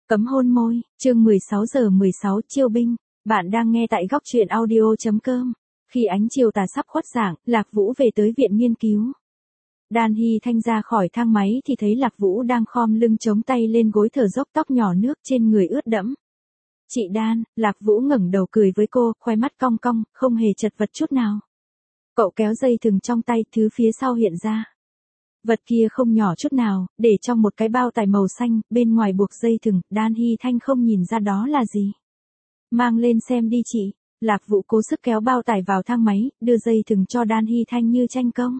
Cấm hôn môi, chương 16:16 chiêu binh, bạn đang nghe tại góc truyện audio.com. Khi ánh chiều tà sắp khuất dạng, Lạc Vũ về tới viện nghiên cứu. Đan Hy Thanh ra khỏi thang máy thì thấy Lạc Vũ đang khom lưng chống tay lên gối thở dốc, tóc nhỏ nước trên người ướt đẫm. Chị Đan, Lạc Vũ ngẩng đầu cười với cô, khoe mắt cong cong, không hề chật vật chút nào. Cậu kéo dây thừng trong tay, thứ phía sau hiện ra. Vật kia không nhỏ chút nào, để trong một cái bao tải màu xanh, bên ngoài buộc dây thừng. Đan Hy Thanh không nhìn ra đó là gì. Mang lên xem đi chị. Lạc Vũ cố sức kéo bao tải vào thang máy, đưa dây thừng cho Đan Hy Thanh như tranh công.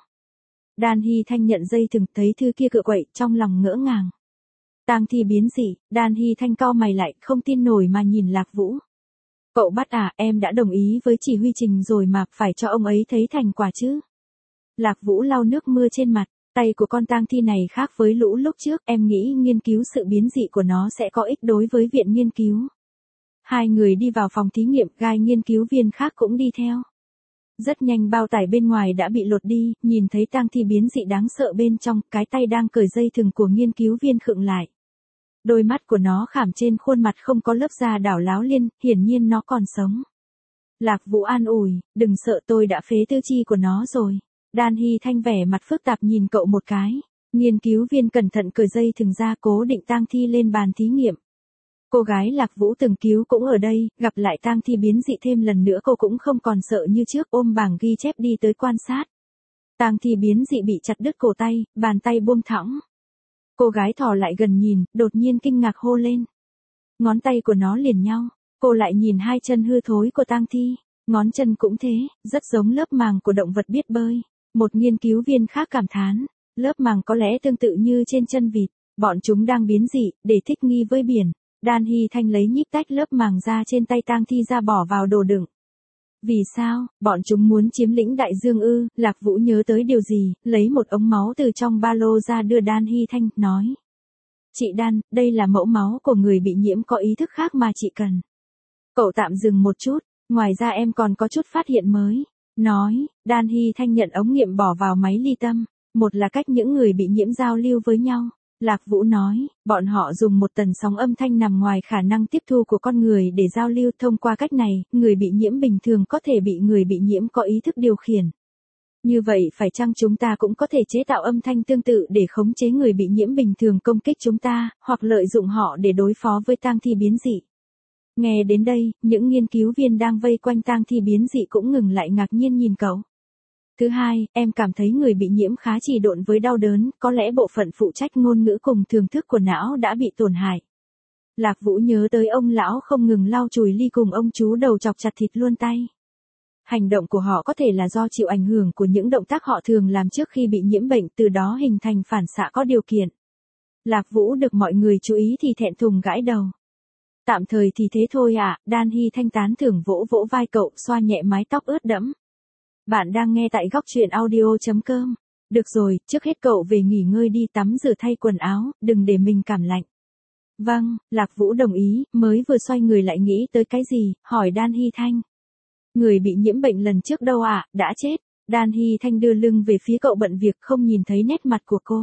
Đan Hy Thanh nhận dây thừng, thấy thứ kia cựa quậy, trong lòng ngỡ ngàng. Tang thi biến dị. Đan Hy Thanh cau mày lại, không tin nổi mà nhìn Lạc Vũ. Cậu bắt à, em đã đồng ý với chỉ huy Trình rồi mà, phải cho ông ấy thấy thành quả chứ. Lạc Vũ lau nước mưa trên mặt. Tay của con tang thi này khác với lũ lúc trước, em nghĩ nghiên cứu sự biến dị của nó sẽ có ích đối với viện nghiên cứu. Hai người đi vào phòng thí nghiệm, gai nghiên cứu viên khác cũng đi theo. Rất nhanh bao tải bên ngoài đã bị lột đi, nhìn thấy tang thi biến dị đáng sợ bên trong, cái tay đang cởi dây thừng của nghiên cứu viên khựng lại. Đôi mắt của nó khảm trên khuôn mặt không có lớp da đảo láo liên, hiển nhiên nó còn sống. Lạc Vũ an ủi, đừng sợ, tôi đã phế tư chi của nó rồi. Đan Hy Thanh vẻ mặt phức tạp nhìn cậu một cái. Nghiên cứu viên cẩn thận cởi dây thừng ra, cố định tang thi lên bàn thí nghiệm. Cô gái Lạc Vũ từng cứu cũng ở đây, gặp lại tang thi biến dị thêm lần nữa cô cũng không còn sợ như trước, ôm bảng ghi chép đi tới quan sát. Tang thi biến dị bị chặt đứt cổ tay, bàn tay buông thõng. Cô gái thò lại gần nhìn, đột nhiên kinh ngạc hô lên. Ngón tay của nó liền nhau, cô lại nhìn hai chân hư thối của tang thi, ngón chân cũng thế, rất giống lớp màng của động vật biết bơi. Một nghiên cứu viên khác cảm thán, lớp màng có lẽ tương tự như trên chân vịt, bọn chúng đang biến dị, để thích nghi với biển. Đan Hy Thanh lấy nhíp tách lớp màng ra trên tay tang thi ra bỏ vào đồ đựng. Vì sao, bọn chúng muốn chiếm lĩnh đại dương ư? Lạc Vũ nhớ tới điều gì, lấy một ống máu từ trong ba lô ra đưa Đan Hy Thanh, nói. Chị Đan, đây là mẫu máu của người bị nhiễm có ý thức khác mà chị cần. Cậu tạm dừng một chút, ngoài ra em còn có chút phát hiện mới. Nói, Đan Hy Thanh nhận ống nghiệm bỏ vào máy ly tâm, một là cách những người bị nhiễm giao lưu với nhau. Lạc Vũ nói, bọn họ dùng một tần sóng âm thanh nằm ngoài khả năng tiếp thu của con người để giao lưu, thông qua cách này, người bị nhiễm bình thường có thể bị người bị nhiễm có ý thức điều khiển. Như vậy phải chăng chúng ta cũng có thể chế tạo âm thanh tương tự để khống chế người bị nhiễm bình thường công kích chúng ta, hoặc lợi dụng họ để đối phó với tang thi biến dị? Nghe đến đây, những nghiên cứu viên đang vây quanh tang thi biến dị cũng ngừng lại ngạc nhiên nhìn cậu. Thứ hai, em cảm thấy người bị nhiễm khá trì độn với đau đớn, có lẽ bộ phận phụ trách ngôn ngữ cùng thưởng thức của não đã bị tổn hại. Lạc Vũ nhớ tới ông lão không ngừng lau chùi ly cùng ông chú đầu chọc chặt thịt luôn tay. Hành động của họ có thể là do chịu ảnh hưởng của những động tác họ thường làm trước khi bị nhiễm bệnh, từ đó hình thành phản xạ có điều kiện. Lạc Vũ được mọi người chú ý thì thẹn thùng gãi đầu. Tạm thời thì thế thôi ạ. Đan Hy Thanh tán thưởng vỗ vỗ vai cậu, xoa nhẹ mái tóc ướt đẫm. Bạn đang nghe tại góc truyện audio.com. Được rồi, trước hết cậu về nghỉ ngơi đi, tắm rửa thay quần áo, đừng để mình cảm lạnh. Vâng, Lạc Vũ đồng ý, mới vừa xoay người lại nghĩ tới cái gì, hỏi Đan Hy Thanh. Người bị nhiễm bệnh lần trước đâu ạ, đã chết. Đan Hy Thanh đưa lưng về phía cậu bận việc, không nhìn thấy nét mặt của cô.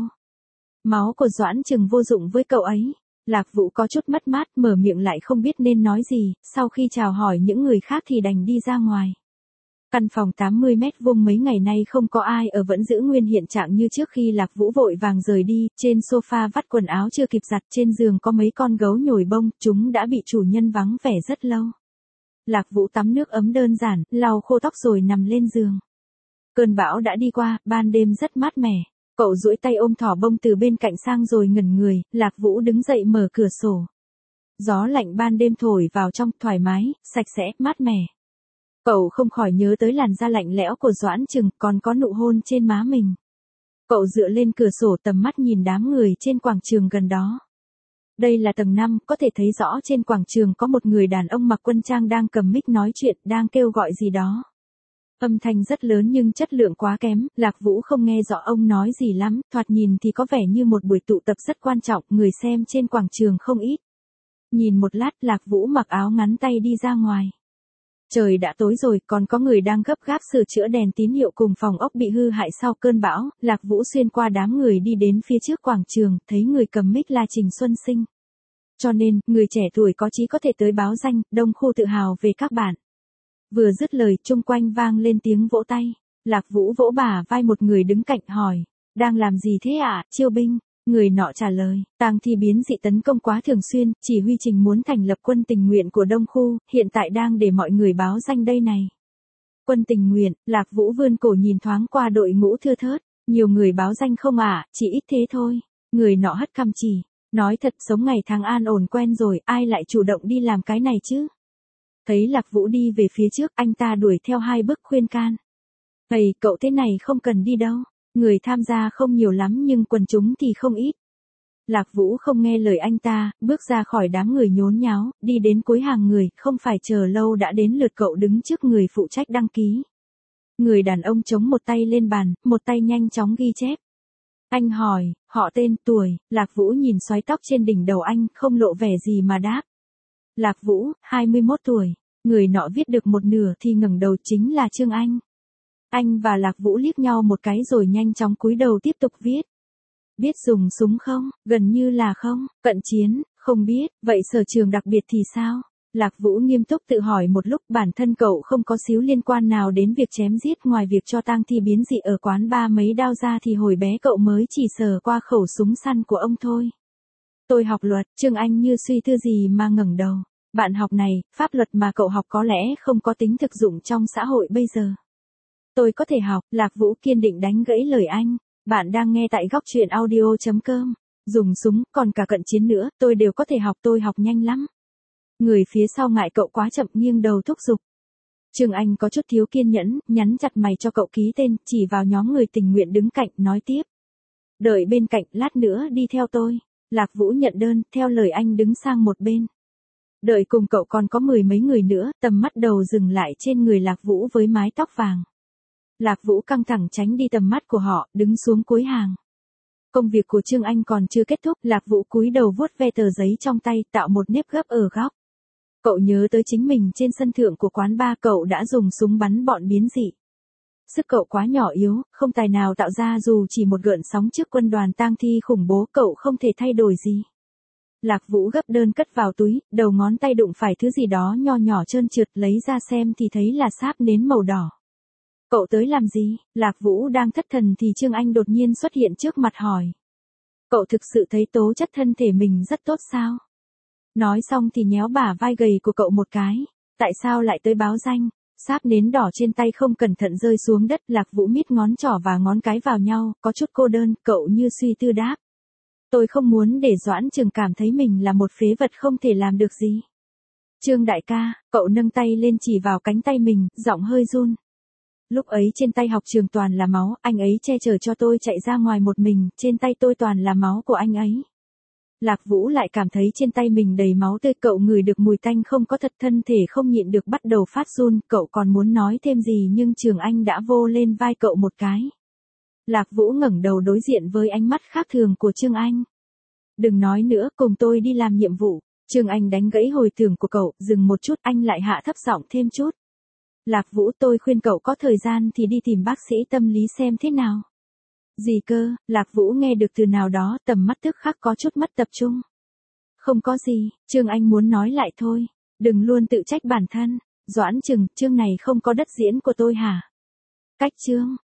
Máu của Doãn Trừng vô dụng với cậu ấy. Lạc Vũ có chút mất mát, mở miệng lại không biết nên nói gì, sau khi chào hỏi những người khác thì đành đi ra ngoài. Căn phòng 80 mét vuông mấy ngày nay không có ai ở, vẫn giữ nguyên hiện trạng như trước khi Lạc Vũ vội vàng rời đi, trên sofa vắt quần áo chưa kịp giặt, trên giường có mấy con gấu nhồi bông, chúng đã bị chủ nhân vắng vẻ rất lâu. Lạc Vũ tắm nước ấm đơn giản, lau khô tóc rồi nằm lên giường. Cơn bão đã đi qua, ban đêm rất mát mẻ. Cậu duỗi tay ôm thỏ bông từ bên cạnh sang rồi ngẩn người, Lạc Vũ đứng dậy mở cửa sổ. Gió lạnh ban đêm thổi vào trong, thoải mái, sạch sẽ, mát mẻ. Cậu không khỏi nhớ tới làn da lạnh lẽo của Doãn Trừng, còn có nụ hôn trên má mình. Cậu dựa lên cửa sổ, tầm mắt nhìn đám người trên quảng trường gần đó. Đây là tầng 5, có thể thấy rõ trên quảng trường có một người đàn ông mặc quân trang đang cầm mic nói chuyện, đang kêu gọi gì đó. Âm thanh rất lớn nhưng chất lượng quá kém, Lạc Vũ không nghe rõ ông nói gì lắm, thoạt nhìn thì có vẻ như một buổi tụ tập rất quan trọng, người xem trên quảng trường không ít. Nhìn một lát, Lạc Vũ mặc áo ngắn tay đi ra ngoài. Trời đã tối rồi, còn có người đang gấp gáp sửa chữa đèn tín hiệu cùng phòng ốc bị hư hại sau cơn bão. Lạc Vũ xuyên qua đám người đi đến phía trước quảng trường, thấy người cầm mic là Trình Xuân Sinh. Cho nên, người trẻ tuổi có chí có thể tới báo danh, Đông Khu tự hào về các bạn. Vừa dứt lời, chung quanh vang lên tiếng vỗ tay. Lạc Vũ vỗ bả vai một người đứng cạnh hỏi, đang làm gì thế ạ, chiêu binh? Người nọ trả lời, tang thi biến dị tấn công quá thường xuyên, chỉ huy trình muốn thành lập quân tình nguyện của Đông Khu, hiện tại đang để mọi người báo danh đây này. Quân tình nguyện, Lạc Vũ vươn cổ nhìn thoáng qua đội ngũ thưa thớt, nhiều người báo danh không ạ, chỉ ít thế thôi. Người nọ hất cằm chỉ, nói thật sống ngày tháng an ổn quen rồi, ai lại chủ động đi làm cái này chứ? Thấy Lạc Vũ đi về phía trước, anh ta đuổi theo 2 bước khuyên can. Thầy, cậu thế này không cần đi đâu. Người tham gia không nhiều lắm nhưng quần chúng thì không ít. Lạc Vũ không nghe lời anh ta, bước ra khỏi đám người nhốn nháo, đi đến cuối hàng người, không phải chờ lâu đã đến lượt cậu đứng trước người phụ trách đăng ký. Người đàn ông chống một tay lên bàn, một tay nhanh chóng ghi chép. Anh hỏi, họ tên, tuổi, Lạc Vũ nhìn xoáy tóc trên đỉnh đầu anh, không lộ vẻ gì mà đáp. Lạc Vũ, 21 tuổi. Người nọ viết được một nửa thì ngẩng đầu, chính là Trương Anh. Anh và Lạc Vũ liếc nhau một cái rồi nhanh chóng cúi đầu tiếp tục viết. Biết dùng súng không? Gần như là không. Cận chiến, không biết. Vậy sở trường đặc biệt thì sao? Lạc Vũ nghiêm túc tự hỏi một lúc, bản thân cậu không có xíu liên quan nào đến việc chém giết, ngoài việc cho tang thi biến dị ở quán ba mấy đao ra thì hồi bé cậu mới chỉ sờ qua khẩu súng săn của ông thôi. Tôi học luật, Trương Anh như suy tư gì mà ngẩng đầu. Bạn học này, pháp luật mà cậu học có lẽ không có tính thực dụng trong xã hội bây giờ. Tôi có thể học, Lạc Vũ kiên định đánh gãy lời anh. Bạn đang nghe tại góc truyện audio.com. Dùng súng, còn cả cận chiến nữa, tôi đều có thể học, tôi học nhanh lắm. Người phía sau ngại cậu quá chậm nghiêng đầu thúc giục. Trương Anh có chút thiếu kiên nhẫn, nhắn chặt mày cho cậu ký tên, chỉ vào nhóm người tình nguyện đứng cạnh, nói tiếp. Đợi bên cạnh, lát nữa đi theo tôi. Lạc Vũ nhận đơn, theo lời anh đứng sang một bên. Đợi cùng cậu còn có 10 mấy người nữa, tầm mắt đầu dừng lại trên người Lạc Vũ với mái tóc vàng. Lạc Vũ căng thẳng tránh đi tầm mắt của họ, đứng xuống cuối hàng. Công việc của Trương Anh còn chưa kết thúc, Lạc Vũ cúi đầu vuốt ve tờ giấy trong tay, tạo một nếp gấp ở góc. Cậu nhớ tới chính mình trên sân thượng của quán bar, cậu đã dùng súng bắn bọn biến dị. Sức cậu quá nhỏ yếu, không tài nào tạo ra dù chỉ một gợn sóng trước quân đoàn tang thi khủng bố, cậu không thể thay đổi gì. Lạc Vũ gấp đơn cất vào túi, đầu ngón tay đụng phải thứ gì đó nho nhỏ trơn trượt, lấy ra xem thì thấy là sáp nến màu đỏ. Cậu tới làm gì? Lạc Vũ đang thất thần thì Trương Anh đột nhiên xuất hiện trước mặt hỏi. Cậu thực sự thấy tố chất thân thể mình rất tốt sao? Nói xong thì nhéo bả vai gầy của cậu một cái. Tại sao lại tới báo danh? Sáp nến đỏ trên tay không cẩn thận rơi xuống đất, Lạc Vũ mít ngón trỏ và ngón cái vào nhau, có chút cô đơn, cậu như suy tư đáp. Tôi không muốn để Doãn Trường cảm thấy mình là một phế vật không thể làm được gì. Trương đại ca, cậu nâng tay lên chỉ vào cánh tay mình, giọng hơi run. Lúc ấy trên tay học trường toàn là máu, anh ấy che chở cho tôi chạy ra ngoài một mình, trên tay tôi toàn là máu của anh ấy. Lạc Vũ lại cảm thấy trên tay mình đầy máu tươi, cậu ngửi được mùi tanh không có thật, thân thể không nhịn được bắt đầu phát run, cậu còn muốn nói thêm gì nhưng Trường Anh đã vô lên vai cậu một cái. Lạc Vũ ngẩng đầu đối diện với ánh mắt khác thường của Trương Anh. Đừng nói nữa, cùng tôi đi làm nhiệm vụ. Trương Anh đánh gãy hồi tưởng của cậu, dừng một chút, anh lại hạ thấp giọng thêm chút. Lạc Vũ, tôi khuyên cậu có thời gian thì đi tìm bác sĩ tâm lý xem thế nào. Gì cơ? Lạc Vũ nghe được từ nào đó, tầm mắt tức khắc có chút mất tập trung. Không có gì, Trương Anh muốn nói lại thôi. Đừng luôn tự trách bản thân. Doãn Trừng, chương này không có đất diễn của tôi hả? Cách chương.